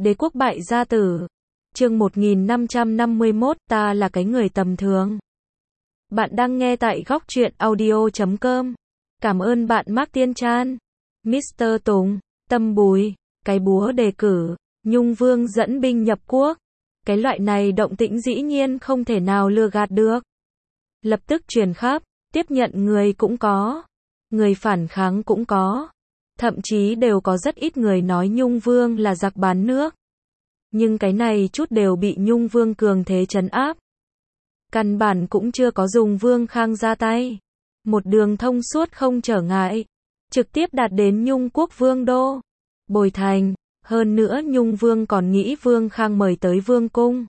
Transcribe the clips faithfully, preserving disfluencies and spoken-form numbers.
Đế quốc bại gia tử. Chương một nghìn năm trăm năm mươi mốt, ta là cái người tầm thường. Bạn đang nghe tại góc truyện audio chấm com. Cảm ơn bạn Mark Tiên Tran. mít tơ Tùng, Tâm Bùi, cái búa đề cử, Nhung Vương dẫn binh nhập quốc. Cái loại này động tĩnh dĩ nhiên không thể nào lừa gạt được. Lập tức truyền khắp, tiếp nhận người cũng có, người phản kháng cũng có. Thậm chí đều có rất ít người nói Nhung Vương là giặc bán nước. Nhưng cái này chút đều bị Nhung Vương cường thế trấn áp. Căn bản cũng chưa có dùng Vương Khang ra tay. Một đường thông suốt không trở ngại. Trực tiếp đạt đến Nhung quốc Vương Đô. Bồi thành. Hơn nữa Nhung Vương còn nghĩ Vương Khang mời tới Vương cung.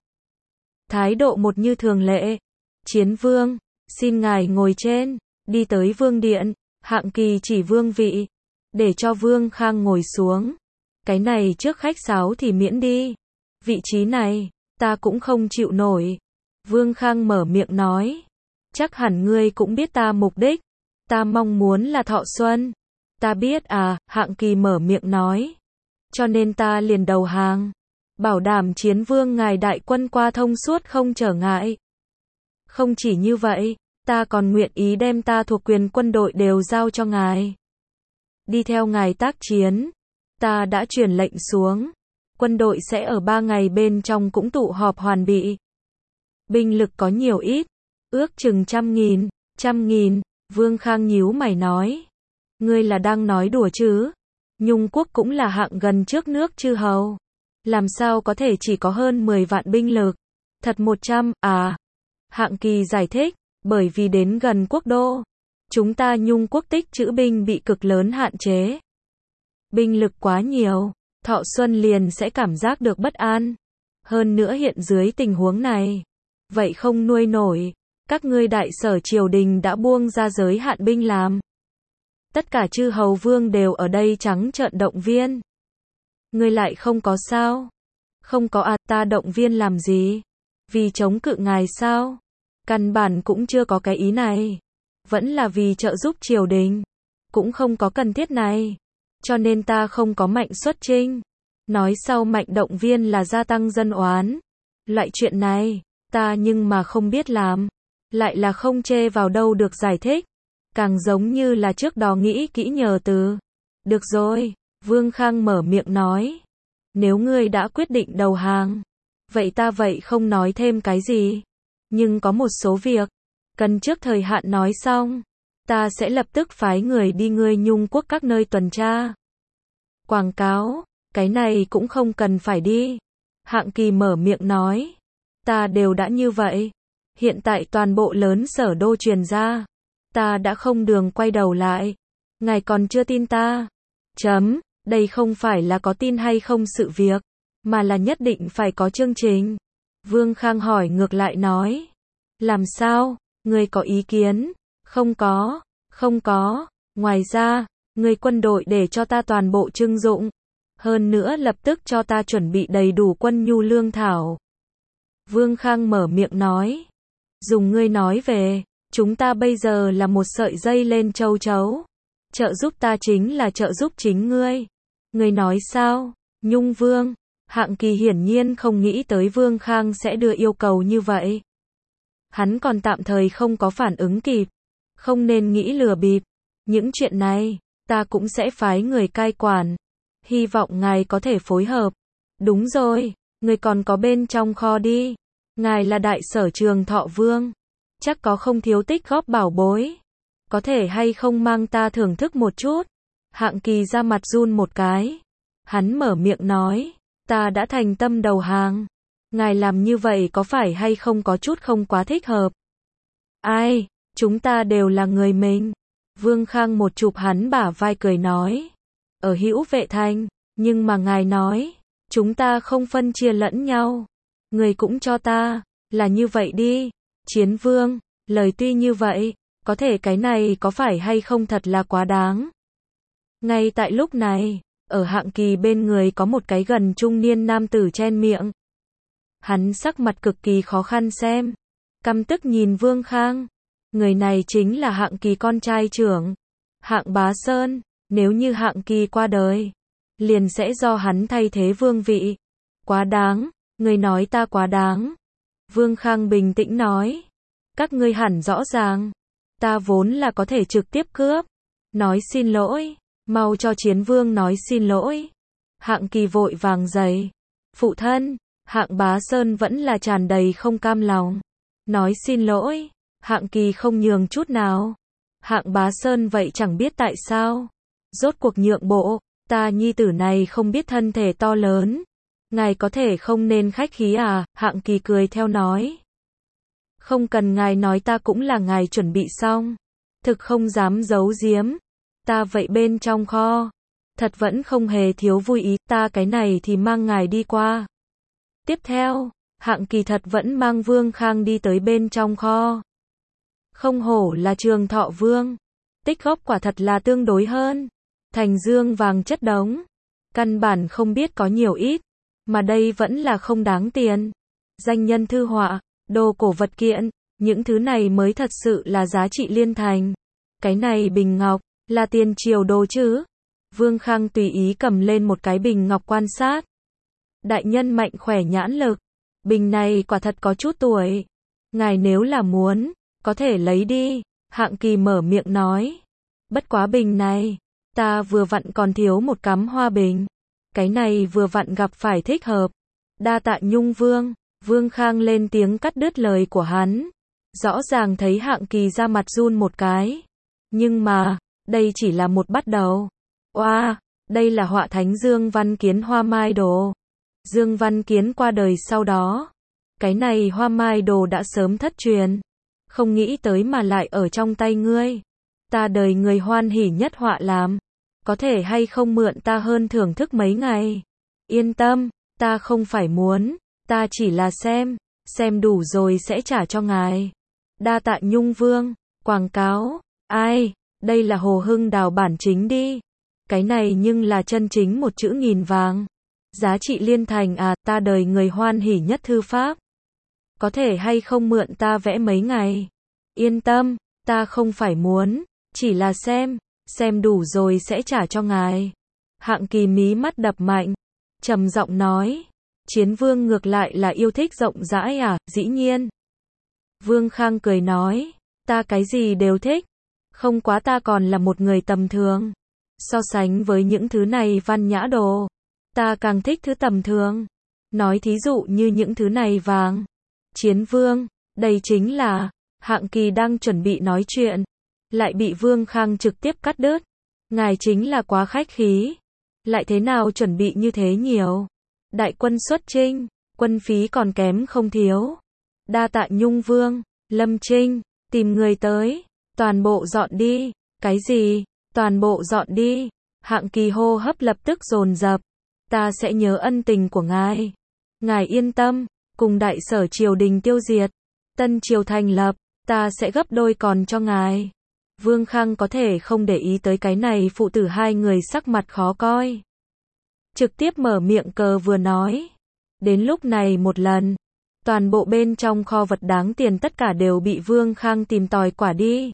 Thái độ một như thường lệ. Chiến Vương, xin ngài ngồi trên. Đi tới Vương điện. Hạng Kỳ chỉ vương vị. Để cho Vương Khang ngồi xuống. Cái này trước khách sáo thì miễn đi. Vị trí này, ta cũng không chịu nổi. Vương Khang mở miệng nói. Chắc hẳn ngươi cũng biết ta mục đích. Ta mong muốn là thọ xuân. Ta biết à, Hạng Kỳ mở miệng nói. Cho nên ta liền đầu hàng. Bảo đảm chiến vương ngài đại quân qua thông suốt không trở ngại. Không chỉ như vậy, ta còn nguyện ý đem ta thuộc quyền quân đội đều giao cho ngài. Đi theo ngài tác chiến. Ta đã truyền lệnh xuống. Quân đội sẽ ở ba ngày bên trong cũng tụ họp hoàn bị. Binh lực có nhiều ít. Ước chừng trăm nghìn, trăm nghìn. Vương Khang nhíu mày nói. Ngươi là đang nói đùa chứ? Nhung quốc cũng là hạng gần trước nước chư hầu. Làm sao có thể chỉ có hơn mười vạn binh lực? Thật một trăm, à? Hạng Kỳ giải thích. Bởi vì đến gần quốc đô. Chúng ta Nhung quốc tích trữ binh bị cực lớn hạn chế. Binh lực quá nhiều. Thọ Xuân liền sẽ cảm giác được bất an. Hơn nữa hiện dưới tình huống này. Vậy không nuôi nổi. Các ngươi đại sở triều đình đã buông ra giới hạn binh làm. Tất cả chư hầu vương đều ở đây trắng trợn động viên. Ngươi lại không có sao? Không có à, ta động viên làm gì? Vì chống cự ngài sao? Căn bản cũng chưa có cái ý này. Vẫn là vì trợ giúp triều đình. Cũng không có cần thiết này. Cho nên ta không có mạnh xuất chinh. Nói sau mạnh động viên là gia tăng dân oán. Loại chuyện này, ta nhưng mà không biết làm. Lại là không chê vào đâu được giải thích. Càng giống như là trước đó nghĩ kỹ nhờ từ. Được rồi, Vương Khang mở miệng nói. Nếu ngươi đã quyết định đầu hàng. Vậy ta vậy không nói thêm cái gì. Nhưng có một số việc. Cần trước thời hạn nói xong. Ta sẽ lập tức phái người đi ngươi Nhung quốc các nơi tuần tra. Quảng cáo, cái này cũng không cần phải đi. Hạng Kỳ mở miệng nói. Ta đều đã như vậy. Hiện tại toàn bộ lớn sở đô truyền ra. Ta đã không đường quay đầu lại. Ngài còn chưa tin ta. Chấm, đây không phải là có tin hay không sự việc. Mà là nhất định phải có chương trình. Vương Khang hỏi ngược lại nói. Làm sao, ngươi có ý kiến? Không có, không có. Ngoài ra, ngươi quân đội để cho ta toàn bộ trưng dụng. Hơn nữa lập tức cho ta chuẩn bị đầy đủ quân nhu lương thảo. Vương Khang mở miệng nói. Dùng ngươi nói về, chúng ta bây giờ là một sợi dây lên châu chấu. Trợ giúp ta chính là trợ giúp chính ngươi. Ngươi nói sao? Nhung Vương. Hạng Kỳ hiển nhiên không nghĩ tới Vương Khang sẽ đưa yêu cầu như vậy. Hắn còn tạm thời không có phản ứng kịp. Không nên nghĩ lừa bịp. Những chuyện này, ta cũng sẽ phái người cai quản. Hy vọng ngài có thể phối hợp. Đúng rồi, người còn có bên trong kho đi. Ngài là đại sở Trường Thọ Vương. Chắc có không thiếu tích góp bảo bối. Có thể hay không mang ta thưởng thức một chút. Hạng Kỳ ra mặt run một cái. Hắn mở miệng nói. Ta đã thành tâm đầu hàng. Ngài làm như vậy có phải hay không có chút không quá thích hợp? Ai, chúng ta đều là người mình. Vương Khang một chụp hắn bả vai cười nói. Ở Hữu Vệ Thành, nhưng mà ngài nói, chúng ta không phân chia lẫn nhau. Người cũng cho ta, là như vậy đi. Chiến Vương, lời tuy như vậy, có thể cái này có phải hay không thật là quá đáng. Ngay tại lúc này, ở Hạng Kỳ bên người có một cái gần trung niên nam tử chen miệng. Hắn sắc mặt cực kỳ khó khăn xem. Căm tức nhìn Vương Khang. Người này chính là Hạng Kỳ con trai trưởng. Hạng Bá Sơn. Nếu như Hạng Kỳ qua đời, liền sẽ do hắn thay thế vương vị. Quá đáng, người nói ta quá đáng. Vương Khang bình tĩnh nói. Các ngươi hẳn rõ ràng. Ta vốn là có thể trực tiếp cướp. Nói xin lỗi. Mau cho Chiến Vương nói xin lỗi. Hạng Kỳ vội vàng giày. Phụ thân, Hạng Bá Sơn vẫn là tràn đầy không cam lòng. Nói xin lỗi. Hạng Kỳ không nhường chút nào. Hạng Bá Sơn vậy chẳng biết tại sao. Rốt cuộc nhượng bộ. Ta nhi tử này không biết thân thể to lớn. Ngài có thể không nên khách khí à? Hạng Kỳ cười theo nói. Không cần ngài nói, ta cũng là ngài chuẩn bị xong. Thực không dám giấu giếm. Ta vậy bên trong kho. Thật vẫn không hề thiếu vui ý, ta cái này thì mang ngài đi qua. Tiếp theo, Hạng Kỳ thật vẫn mang Vương Khang đi tới bên trong kho. Không hổ là Trường Thọ Vương. Tích góp quả thật là tương đối hơn. Thành dương vàng chất đống. Căn bản không biết có nhiều ít. Mà đây vẫn là không đáng tiền. Danh nhân thư họa, đồ cổ vật kiện, những thứ này mới thật sự là giá trị liên thành. Cái này bình ngọc, là tiền triều đồ chứ? Vương Khang tùy ý cầm lên một cái bình ngọc quan sát. Đại nhân mạnh khỏe nhãn lực. Bình này quả thật có chút tuổi. Ngài nếu là muốn, có thể lấy đi. Hạng Kỳ mở miệng nói. Bất quá bình này, ta vừa vặn còn thiếu một cắm hoa bình. Cái này vừa vặn gặp phải thích hợp. Đa tạ Nhung Vương. Vương Khang lên tiếng cắt đứt lời của hắn. Rõ ràng thấy Hạng Kỳ ra mặt run một cái. Nhưng mà, đây chỉ là một bắt đầu. Oa, wow, đây là họa thánh Dương Văn Kiến Hoa Mai Đồ. Dương Văn Kiến qua đời sau đó. Cái này Hoa Mai Đồ đã sớm thất truyền. Không nghĩ tới mà lại ở trong tay ngươi. Ta đời người hoan hỉ nhất họa làm. Có thể hay không mượn ta hơn thưởng thức mấy ngày. Yên tâm, ta không phải muốn. Ta chỉ là xem. Xem đủ rồi sẽ trả cho ngài. Đa tạ Nhung Vương. Quảng cáo. Ai, đây là Hồ Hưng Đào bản chính đi. Cái này nhưng là chân chính một chữ nghìn vàng. Giá trị liên thành à, ta đời người hoan hỉ nhất thư pháp. Có thể hay không mượn ta vẽ mấy ngày. Yên tâm, ta không phải muốn. Chỉ là xem. Xem đủ rồi sẽ trả cho ngài. Hạng Kỳ mí mắt đập mạnh. Trầm giọng nói. Chiến Vương ngược lại là yêu thích rộng rãi à, dĩ nhiên. Vương Khang cười nói. Ta cái gì đều thích. Không quá ta còn là một người tầm thường. So sánh với những thứ này văn nhã đồ. Ta càng thích thứ tầm thường. Nói thí dụ như những thứ này vàng. Chiến Vương, đây chính là. Hạng Kỳ đang chuẩn bị nói chuyện. Lại bị Vương Khang trực tiếp cắt đứt. Ngài chính là quá khách khí. Lại thế nào chuẩn bị như thế nhiều. Đại quân xuất chinh. Quân phí còn kém không thiếu. Đa tạ Nhung Vương. Lâm Trinh, tìm người tới. Toàn bộ dọn đi. Cái gì? Toàn bộ dọn đi. Hạng Kỳ hô hấp lập tức dồn dập. Ta sẽ nhớ ân tình của ngài. Ngài yên tâm. Cùng đại sở triều đình tiêu diệt. Tân triều thành lập. Ta sẽ gấp đôi còn cho ngài. Vương Khang có thể không để ý tới cái này, phụ tử hai người sắc mặt khó coi. Trực tiếp mở miệng cờ vừa nói. Đến lúc này một lần. Toàn bộ bên trong kho vật đáng tiền tất cả đều bị Vương Khang tìm tòi quả đi.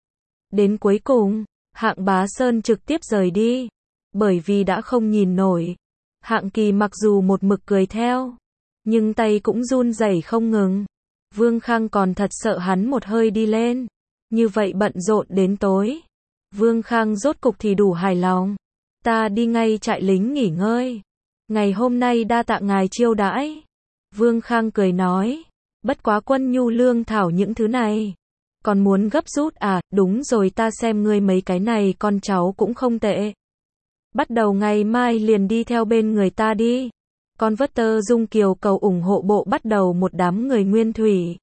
Đến cuối cùng, Hạng Bá Sơn trực tiếp rời đi. Bởi vì đã không nhìn nổi. Hạng Kỳ mặc dù một mực cười theo. Nhưng tay cũng run rẩy không ngừng. Vương Khang còn thật sợ hắn một hơi đi lên. Như vậy bận rộn đến tối. Vương Khang rốt cục thì đủ hài lòng. Ta đi ngay trại lính nghỉ ngơi. Ngày hôm nay đa tạ ngài chiêu đãi. Vương Khang cười nói. Bất quá quân nhu lương thảo những thứ này. Còn muốn gấp rút à, đúng rồi, ta xem ngươi mấy cái này con cháu cũng không tệ. Bắt đầu ngày mai liền đi theo bên người ta đi. Con vất tơ Dung Kiều cầu ủng hộ bộ bắt đầu một đám người nguyên thủy.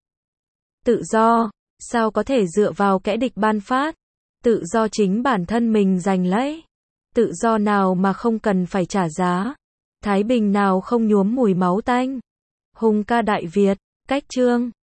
Tự do, sao có thể dựa vào kẻ địch ban phát. Tự do chính bản thân mình giành lấy. Tự do nào mà không cần phải trả giá. Thái bình nào không nhuốm mùi máu tanh. Hùng ca Đại Việt, cách chương.